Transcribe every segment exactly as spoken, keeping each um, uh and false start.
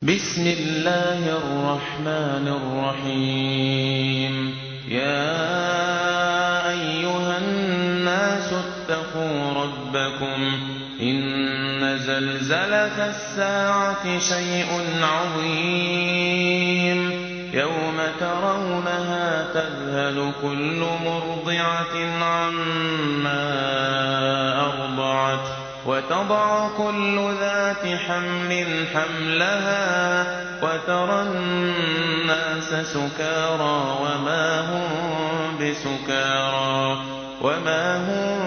بسم الله الرحمن الرحيم يا أيها الناس اتقوا ربكم إن زلزلة الساعة شيء عظيم يوم ترونها تذهل كل مرضعة عما أرضعت وتضع كل ذات حمل حملها وترى الناس سكارى وما هم بسكارى وما هم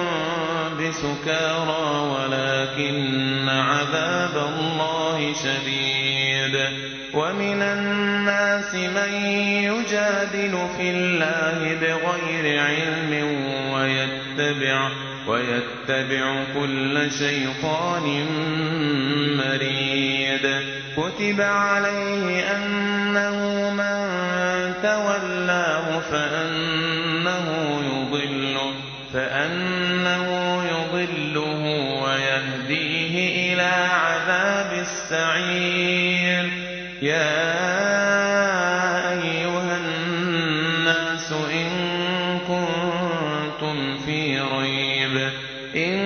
بسكارى ولكن عذاب الله شديد ومن الناس من يجادل في الله بغير علم ويتبع ويتبع كل شيطان مريد كتب عليه أنه من تولاه فأنه يضله فأنه يضله ويهديه إلى عذاب السعير يا أيها الناس إن كنتم في ريب إن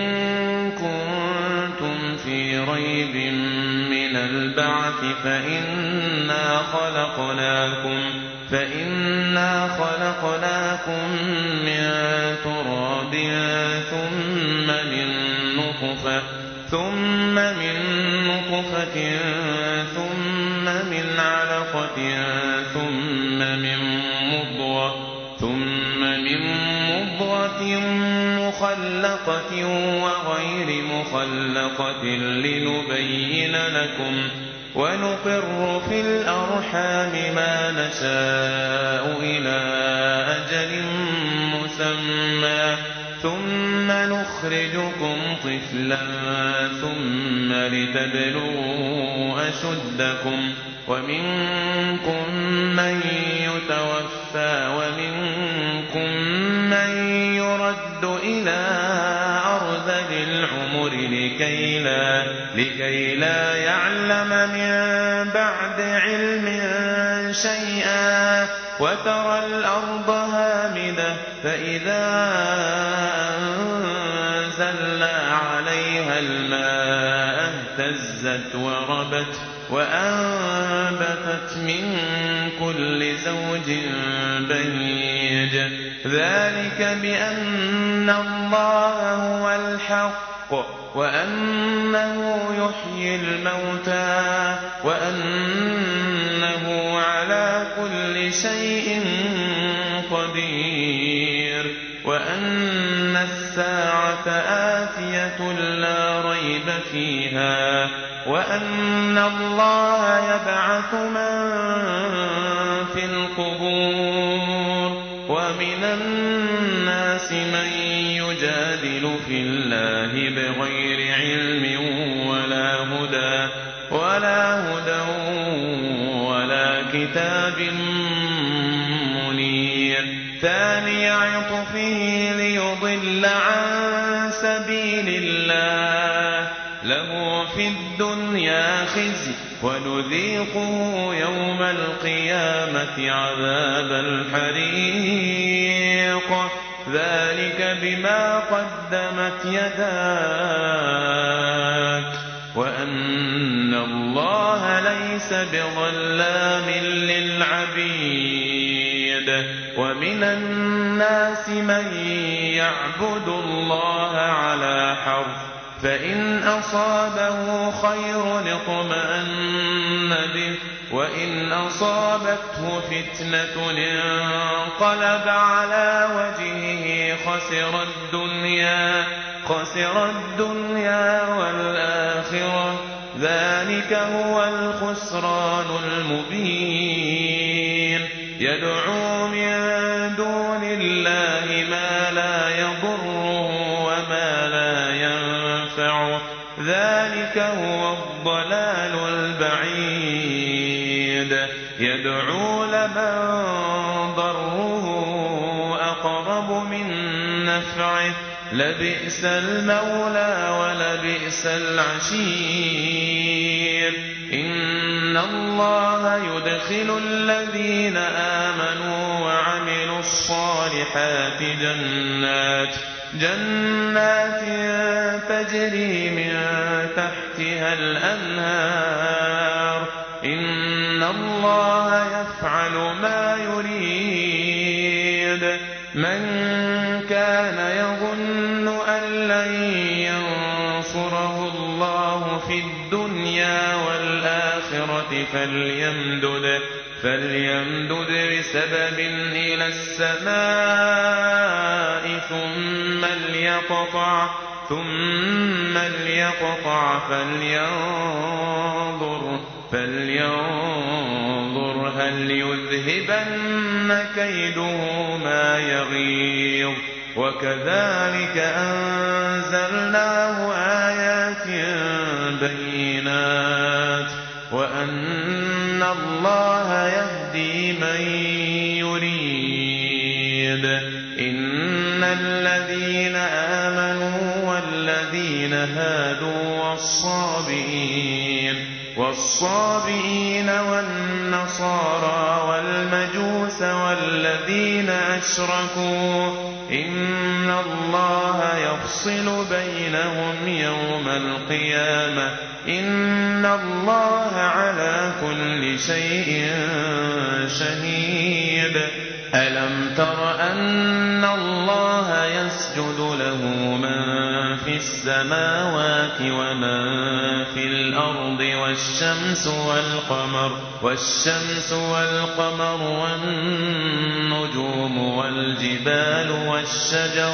كنتم في ريب من البعث فإنا خلقناكم فإنا خلقناكم من تراب ثم من نطفة ثم من نطفة ثم من علقة ثم من مضغة ثم من مضغة مخلقة وغير مخلقة لنبين لكم ونقر في الأرحام ما نشاء إلى أجل مسمى ثم نخرجكم طفلا ثم لتبلغوا أشدكم ومنكم من يتوفى ومنكم من يرد إلى أرذل العمر لكي لا, لكي لا يعلم من بعد علم شيئا وترى الأرض هامدة فإذا أنزلنا عليها الماء اهتزت وربت وأنبتت من كل زوج بهيج ذلك بأن الله هو الحق وأنه يحيي الموتى وأنه على كل شيء قدير وأن الساعة آتية لا ريب فيها وأن الله يبعث من في القبور ومن الناس من يجادل في الله بغير علم ولا هدى ولا هدى ولا كتاب منير ثاني عطفه ليضل عن سبيل الله له في الدنيا خزي ونذيقه يوم القيامة عذاب الحريق ذلك بما قدمت يداك وأن الله ليس بظلام للعبيد ومن الناس من يعبد الله على حرف فإن أصابه خير اطمأن به وإن أصابته فتنة انقلب على وجهه خسر الدنيا خسر الدنيا والآخرة ذلك هو الخسران المبين يدعو من دون الله ما لا يضره وما لا ينفعه ذلك هو الضلال البعيد يدعو لمن ضره أقرب من نفعه لبئس المولى ولبئس العشير إن الله يدخل الذين آمنوا وعملوا الصالحات جنات جنات تجري من تحتها الأنهار إن الله يفعل ما يريد من كان يظن أن لن ينصره الله في الدنيا والآخرة فليمدد فليمدد بسبب إلى السماء ثم ليقطع ثم ليقطع فلينظر فلينظر هل يذهبن كيده ما يغيظ وكذلك أنزلناه آيات بينات وأن الله يهدي من يريد إن الذين آمنوا والذين هادوا والصابئين والصابئين والنصارى والمجوس والذين أشركوا إن الله يفصل بينهم يوم القيامة إن الله على كل شيء شهيد ألم تر أن الله يسجد له من في السماوات ومن في الأرض والشمس والقمر والشمس والقمر والنجوم والجبال والشجر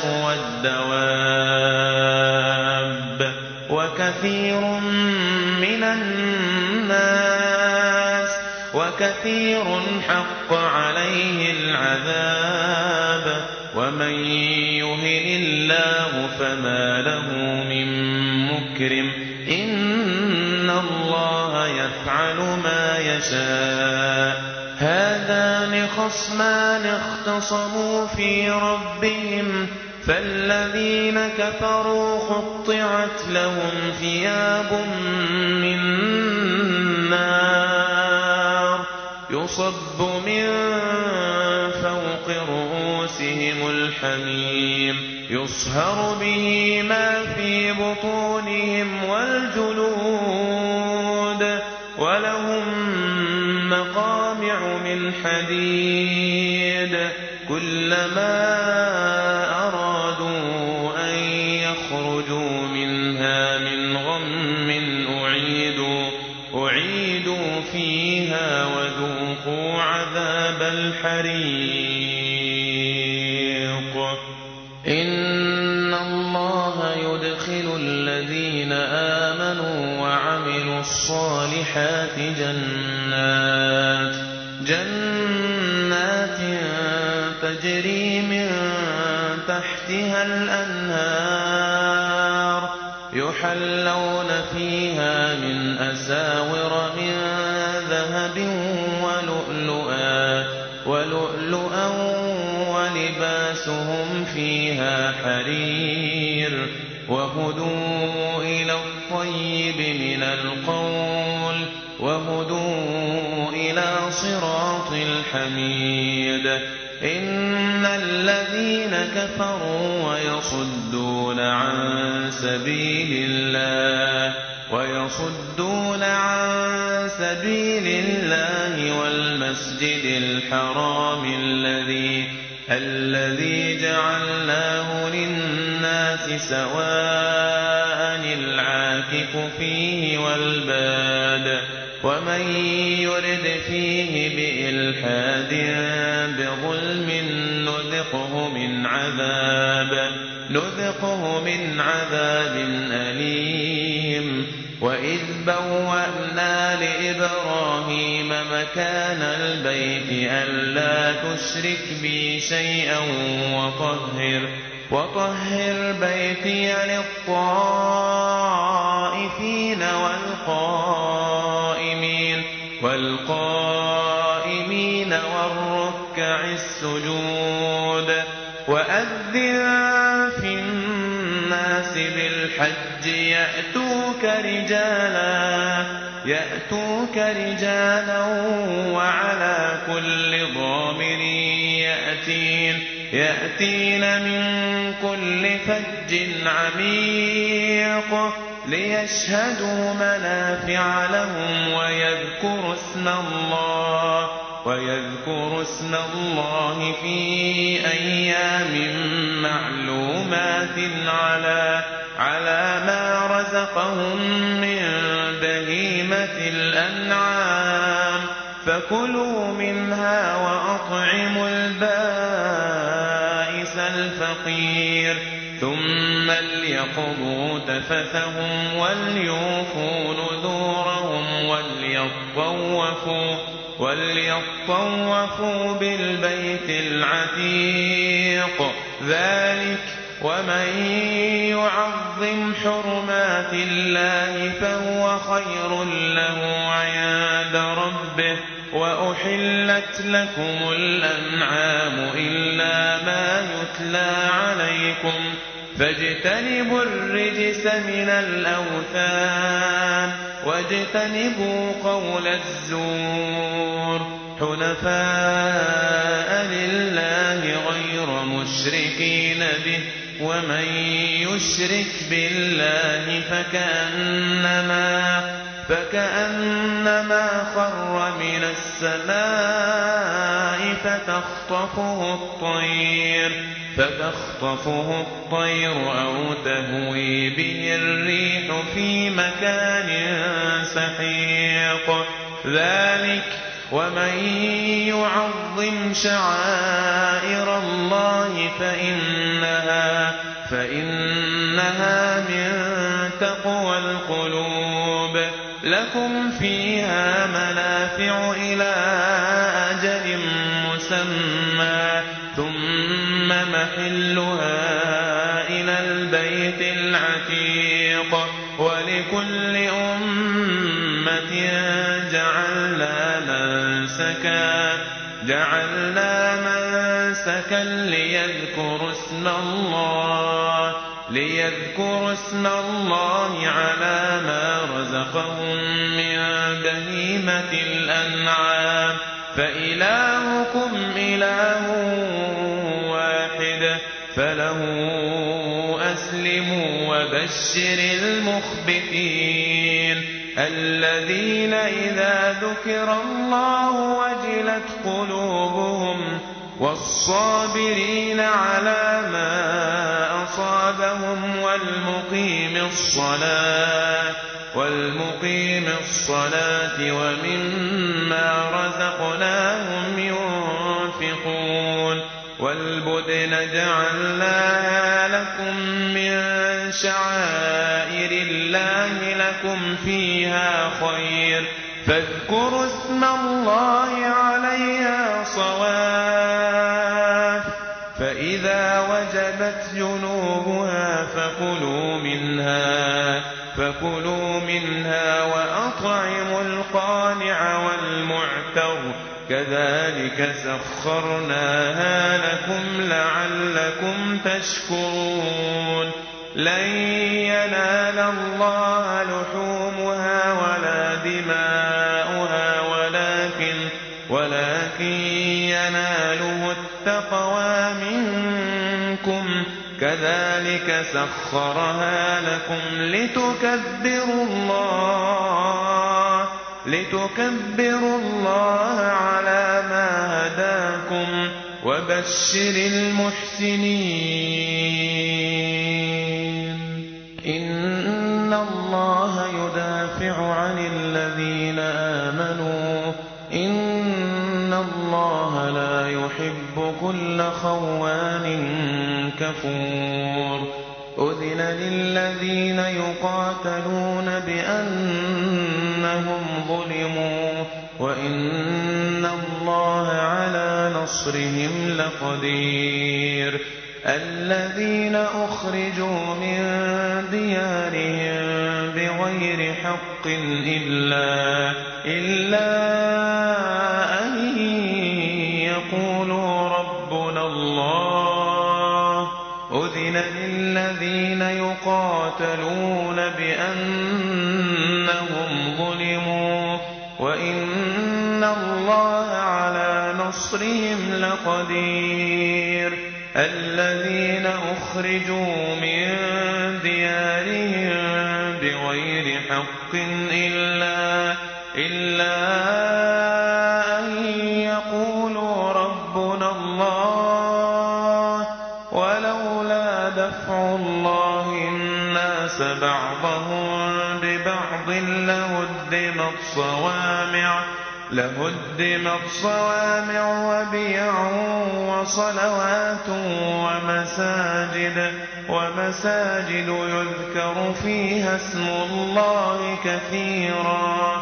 والدواب وكثير من الناس وكثير حق عليه العذاب ومن يهن الله فما له من مكرم إن الله يفعل ما يشاء هذان خصمان اختصموا في ربهم فالذين كفروا قطعت لهم ثياب من نار يصب من فوق رؤوسهم الحميم يصهر به ما في بطونهم والجلود ولهم مقامع من حديد كلما أرادوا أن يخرجوا منها من غم أعيدوا أعيدوا فيها وذوقوا عذاب الحريق إن الله يدخل الذين آمنوا وعملوا الصالحات جنات جنات تجري من تحتها الأنهار يحلون فيها من أساور من ذهب ولؤلؤا ولؤلؤا ولباسهم فيها حرير وهدوا إلى الطيب من القول وهدوا إلى صراط الحميد إن الذين كفروا ويصدون عن سبيل الله ويصدون عن سبيل الله والمسجد الحرام الذي الذي جعلناه للناس سواء العاكف فيه والباد ومن يرد فيه بإلحاد بظلم نذقه من عذاب نذقه من عذاب أليم وإذ بوأنا لإبراهيم مكان البيت ألا تشرك بي شيئا وطهر وطهر بيتي للطائفين والقائمين والقائمين والركع السجود وأذن في الناس بالحج يأتوك رجالا يأتوك رجالا وعلى كل ضامر يأتين, يأتين من كل فج عميق ليشهدوا منافع لهم ويذكروا اسم الله ويذكروا اسم الله في أيام معلومات على على ما رزقهم من بهيمة الأنعام فكلوا منها وأطعموا البائس الفقير ثم ليقضوا تفثهم وليوفوا نذورهم وليطوفوا وليطوفوا بالبيت العتيق ذلك ومن يعظم حرمات الله فهو خير له عند ربه وأحلت لكم الأنعام إلا ما يتلى عليكم فاجتنبوا الرجس من الأوثان واجتنبوا قول الزور حنفاء لله غير مشركين به ومن يشرك بالله فكأنما فكأنما خر من السماء فتخطفه الطير فتخطفه الطير أو تهوي به الريح في مكان سحيق ذلك ومن يعظم شعائر الله فإنها فإنها من تقوى القلوب لكم فيها منافع إلى أجل مسمى ثم محلها إلى البيت العتيق ولكل أمة جعلنا منسكا جعلنا منسكا ليذكروا اسم الله ليذكروا اسم الله على ما رزقهم من بهيمة الأنعام فإلهكم إله واحد فله أسلموا وبشر المخبتين الذين إذا ذكر الله وجلت قلوبهم والصابرين على ما أصابهم والمقيم الصلاة والمقيم الصلاة ومما رزقناهم ينفقون والبدن جعلناها لكم من شعائر الله لكم فيها خير فاذكروا اسم الله عليها صواف فإذا وجبت جنوبها فكلوا منها فكلوا منها وأطعموا القانع والمعتر كذلك سخرناها لكم لعلكم تشكرون لن ينال الله لحومها ولا دماؤها ولكن ولكن يناله التقوى منكم كذلك سخرها لكم لتكبروا الله لتكبروا الله على ما هداكم وبشر المحسنين إن الله يدافع عن الذين آمنوا إن الله لا يحب كل خوان كفور أذن للذين يقاتلون بأنهم ظلموا وإن الله على نصرهم لقدير الذين أخرجوا من ديارهم بغير حق إلا إلا أن يقولوا ربنا الله أذن للذين يقاتلون بأنهم ظلموا وإن الله على نصرهم لقدير الذين أخرجوا من ديارهم بغير حق إلا, إلا أن يقولوا ربنا الله ولولا دفع الله الناس بعضهم ببعض لهدمت صوامع لهدمت صوامع وبيع وصلوات ومساجد ومساجد يذكر فيها اسم الله كثيرا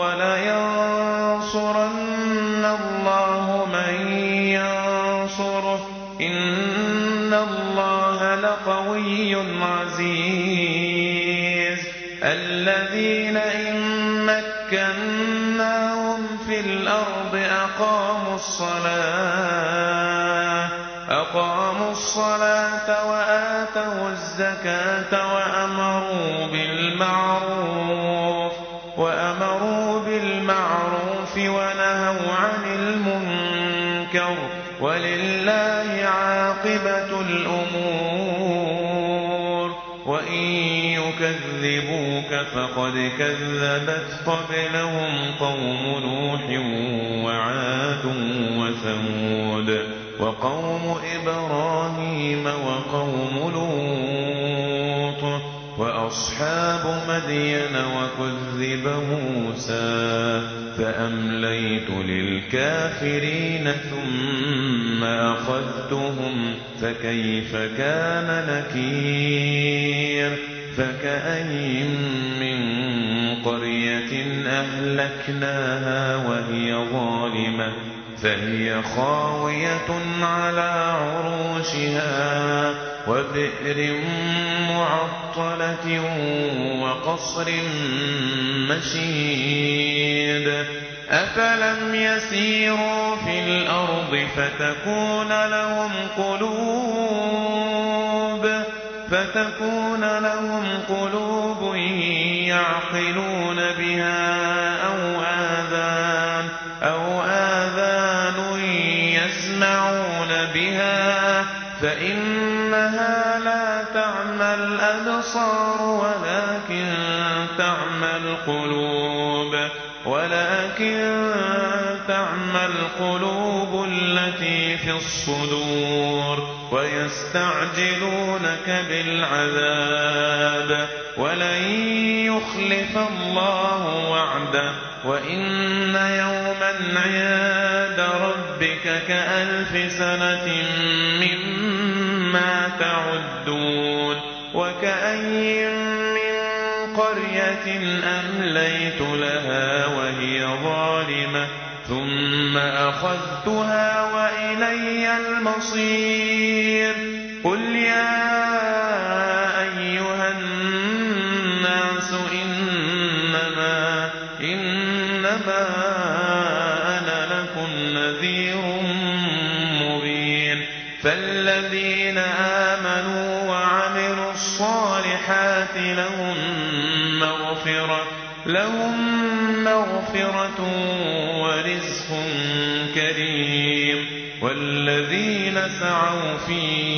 ولينصرن الله من ينصره إن الله لقوي عزيز الذين إن مكناهم في الأرض أقاموا الصلاة أقاموا الصلاة وآتوا الزكاة وأمروا بالمعروف وأمروا بالمعروف ونهوا عن المنكر ولله عاقبة الأمور وإن يكذبوك فقد كذبت قبلهم قوم نوح وعاد وثمود وقوم إبراهيم وقوم لوط وأصحاب مدين وكذب موسى فأمليت للكافرين ثم أخذتهم فكيف كان نكير فكأين من قرية أهلكناها وهي ظالمة فهي خاوية على عروشها وبئر معطلة وقصر مشيد أفلم يسيروا في الأرض فتكون لهم قلوب فتكون لهم قلوب يعقلون بها أو آذان أو آذان يسمعون بها فإنها لا تعمى الأبصار ولكن تعمى القلوب ولكن تعمى القلوب التي في الصدور ويستعجلونك بالعذاب ولن يخلف الله وعده وإن يوما عند ربك كألف سنة مما تعدون وكأي من قرية أمليت لها وهي ظالمة ثم أخذتها وإلي المصير قل يا أيها الناس إنما إنما أنا لكم نذير مبين فالذين آمنوا وعملوا الصالحات لهم مغفرة لهم مغفرة ورزق كريم والذين سعوا في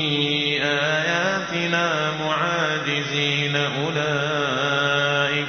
آياتنا معاجزين أولئك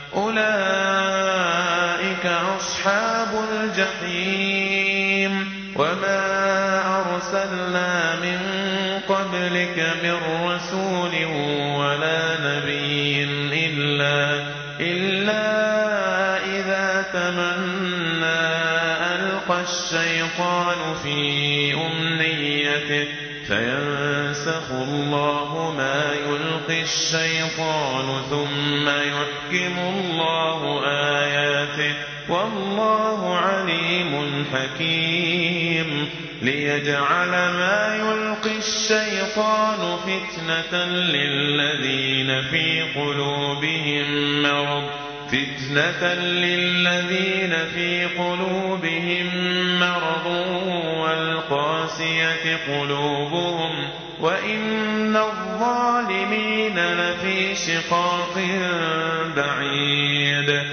أولئك أصحاب الجحيم وما أرسلنا من قبلك من رسول ولا نبي إلا إلا إذا تمنى ألقى الشيطان في أمنيته فينسخ الله ما يلقي الشيطان ثم يحكم الله آياته والله عليم حكيم ليجعل ما يلقي الشيطان فتنة للذين في قلوبهم مرض فتنة للذين في قلوبهم مرض والقاسية قلوبهم وإن الظالمين لفي شقاق بعيد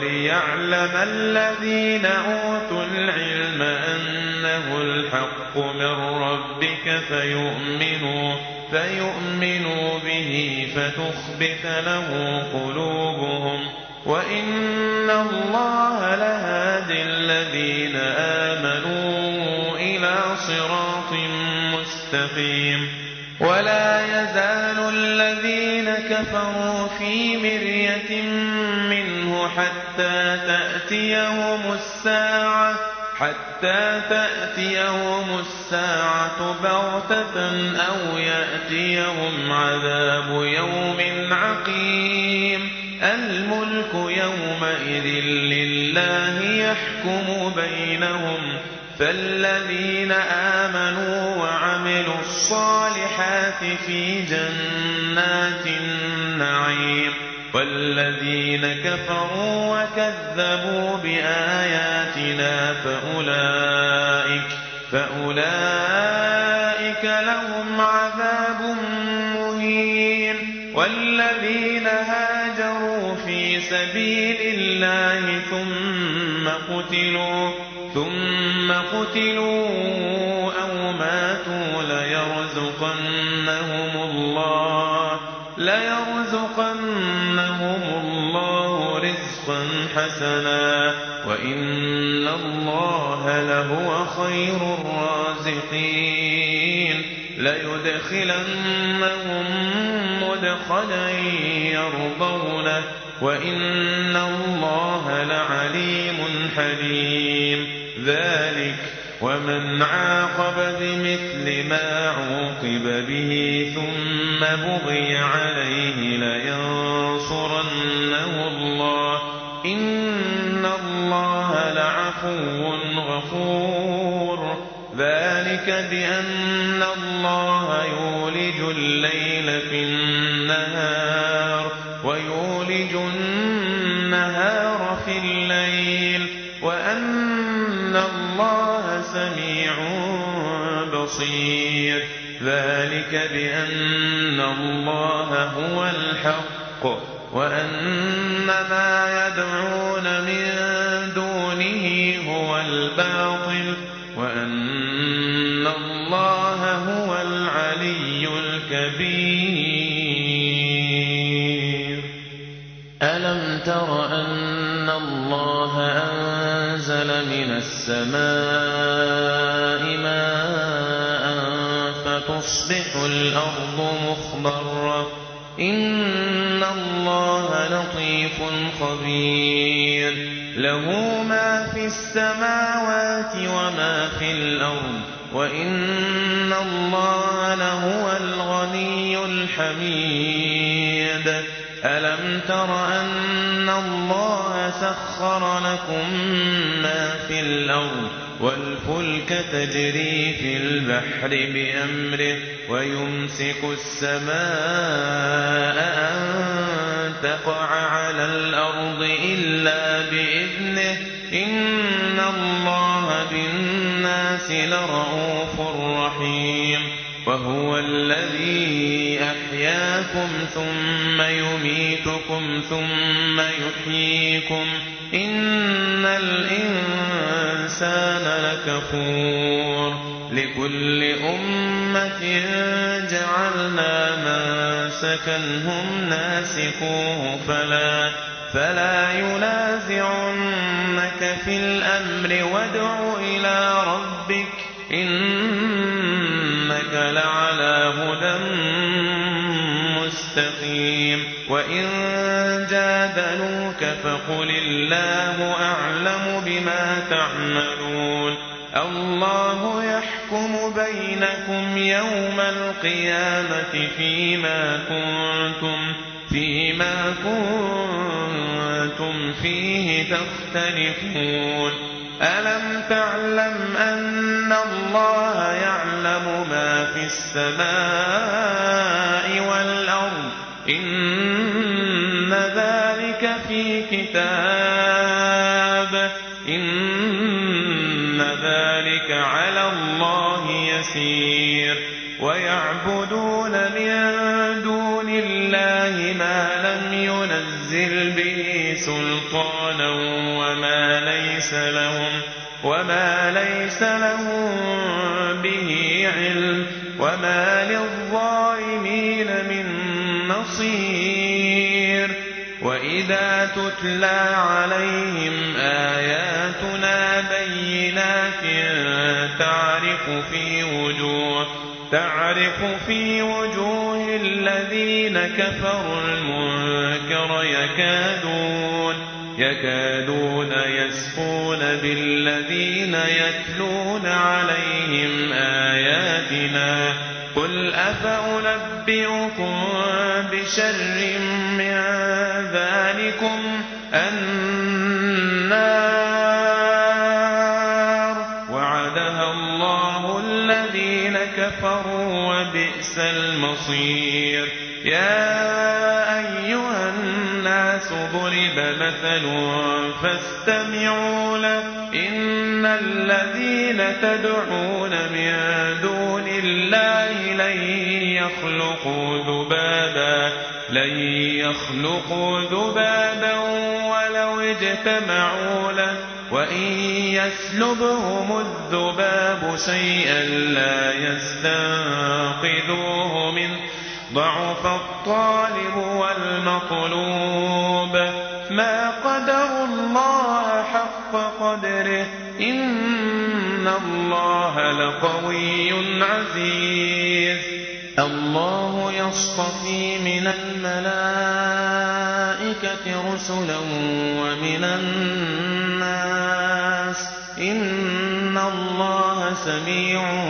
وَلِيَعْلَمَ الَّذِينَ أُوتُوا الْعِلْمَ أَنَّهُ الْحَقُّ مِنْ رَبِّكَ فَيُؤْمِنُوا فَيُؤْمِنُوا بِهِ فَتُخْبِتَ لَهُ قُلُوبُهُمْ وَإِنَّ اللَّهَ لَهَادِ الَّذِينَ آمَنُوا إِلَى صِرَاطٍ مُسْتَقِيمٍ وَلَا يَزَالُ الَّذِينَ كَفَرُوا فِي مِرْيَةٍ مِّنْهُ حَتَّى تَأْتِيَهُمُ السَّاعَةُ حَتَّى تَأْتِيَهُمُ السَّاعَةُ بَغْتَةً أَوْ يَأْتِيَهُمْ عَذَابُ يَوْمٍ عَقِيمٍ الْمُلْكُ يَوْمَئِذٍ لِّلَّهِ يَحْكُمُ بَيْنَهُمْ فَالَّذِينَ آمَنُوا وَعَمِلُوا الصَّالِحَاتِ في جَنَّاتِ النَّعِيمِ وَالَّذِينَ كَفَرُوا وَكَذَّبُوا بِآيَاتِنَا فَأُولَئِكَ فَأُولَئِكَ لَهُمْ عَذَابٌ مُّهِينٌ وَالَّذِينَ هَاجَرُوا فِي سَبِيلِ اللَّهِ ثُمَّ قُتِلُوا ثُمَّ قُتِلُوا أَوْ مَاتُوا لَيَرْزُقَنَّهُمُ اللَّهُ لَيَرْزُقَنَّهُمُ اللَّهُ رِزْقًا حَسَنًا وَإِنَّ اللَّهَ لَهُوَ خَيْرُ الرَّازِقِينَ لَيُدْخِلَنَّهُم مُّدْخَلًا يَرْضَوْنَهُ وَإِنَّ اللَّهَ لَعَلِيمٌ حَلِيمٌ ذَلِكَ وَمَنْ عَاقَبَ بِمِثْلِ مَا عُوقِبَ بِهِ ثُمَّ بُغِيَ عَلَيْهِ لَيَنصُرَنَّهُ اللَّهُ إِنَّ اللَّهَ لَعَفُوٌّ غَفُورٌ ذَلِكَ بِأَنَّ اللَّهَ يُولِجُ اللَّيْلَ فِي النَّهَارِ وَيُولِجُ النَّهَارَ في الليل وَأَنَّ اللَّهَ سَمِيعٌ بَصِيرٌ ذَلِكَ بِأَنَّ اللَّهَ هُوَ الْحَقُّ وَأَنَّ مَا يَدْعُونَ مِن دُونِهِ هُوَ الْبَاطِلُ وَأَنَّ اللَّهَ هُوَ الْعَلِيُّ الْكَبِيرُ أَلَمْ تَرَ أَنَّ اللَّهَ أَنزَلَ مِنَ السَّمَاءِ مَاءً فَتُصْبِحُ الْأَرْضُ مُخْضَرَّةً إِنَّ اللَّهَ لَطِيفٌ خَبِيرٌ لَهُ مَا فِي السَّمَاوَاتِ وَمَا فِي الْأَرْضِ وَإِنَّ اللَّهَ لَهُوَ الْغَنِيُّ الْحَمِيدُ أَلَمْ تَرَ أَنَّ اللَّهَ سَخَّرَ لَكُم مَّا فِي الْأَرْضِ وَالْفُلْكَ تَجْرِي فِي الْبَحْرِ بِأَمْرِهِ وَيُمْسِكُ السَّمَاءَ أَن تَقَعَ عَلَى الْأَرْضِ إِلَّا بِإِذْنِهِ إِنَّ اللَّهَ بِالنَّاسِ لَرَءُوفٌ رَّحِيمٌ وَهُوَ الَّذِي أَحْيَاكُمْ ثُمَّ يُمِيتُكُمْ ثُمَّ يُحْيِيكُمْ إِنَّ الْإِنسَانَ لَكَفُورٌ لِكُلِّ أُمَّةٍ جَعَلْنَا مَنسَكًا هُمْ نَاسِكُوهُ فَلَا فَلَا يُنَازِعُنَّكَ فِي الْأَمْرِ وَادْعُ إِلَىٰ رَبِّكَ إِنَّكَ لَعَلَىٰ هُدًى مُّسْتَقِيمٍ وَإِن جَادَلُوكَ فَقُلِ اللَّهُ أَعْلَمُ بِمَا تَعْمَلُونَ اللَّهُ يَحْكُمُ بَيْنَكُمْ يَوْمَ الْقِيَامَةِ فِيمَا كُنتُمْ فِيمَا كُنتُمْ فِيهِ تَخْتَلِفُونَ أَلَمْ تَعْلَمْ أَنَّ اللَّهَ يَعْلَمُ مَا فِي السَّمَاءِ وَالْأَرْضِ إِنَّ ذَلِكَ فِي كِتَابٍ إِنَّ ذَلِكَ عَلَى اللَّهِ يَسِيرٌ وَيَعْبُدُونَ مِن دُونِ اللَّهِ مَا لَمْ يُنَزِّلْ بِهِ سُلْطَانًا ليس لهم وما ليس لهم به علم وما للظالمين من نصير وإذا تتلى عليهم آياتنا بينات تعرف في وجوه تعرف في وجوه الذين كفروا المنكر يكادون يكادون يسقون بالذين يتلون عليهم آياتنا قل أفأنبئكم بشر من ذلكم النار وعدها الله الذين كفروا وبئس المصير يا أيها الناس ضرب مثل فاستمعوا له إن الذين تدعون من دون الله لن يخلقوا ذبابا لن يخلقوا ذبابا ولو اجتمعوا له وإن يسلبهم الذباب شيئا لا يستنقذوه منه ضعف الطالب والمطلوب ما قدروا الله حق قدره إن الله لقوي عزيز الله يصطفي من الملائكة رسلا ومن الناس إن الله سميع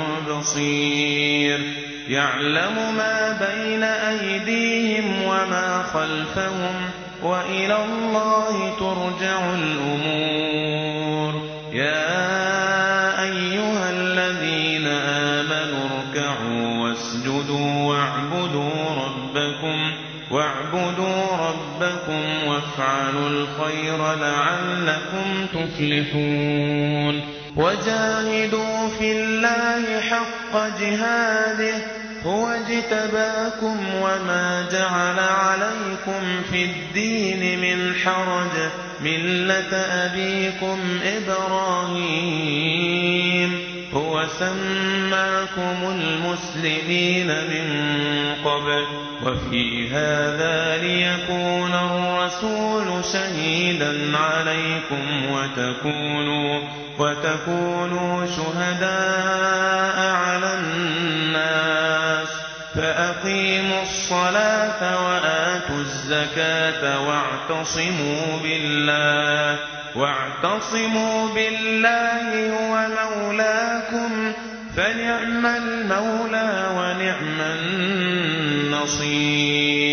بصير يعلم ما بين أيديهم وما خلفهم وإلى الله ترجع الأمور يا أيها الذين آمنوا اركعوا واسجدوا واعبدوا ربكم واعبدوا ربكم وافعلوا الخير لعلكم تفلحون وجاهدوا في الله حق جهاده هو اجتباكم وما جعل عليكم في الدين من حرج ملة أبيكم إبراهيم هو سماكم المسلمين من قبل وفي هذا ليكون الرسول شهيدا عليكم وتكونوا وتكونوا شهداء على الناس فأقيموا الصلاة وآتوا الزكاة واعتصموا بالله واعتصموا بالله هو مولاكم فنعم المولى ونعم النصير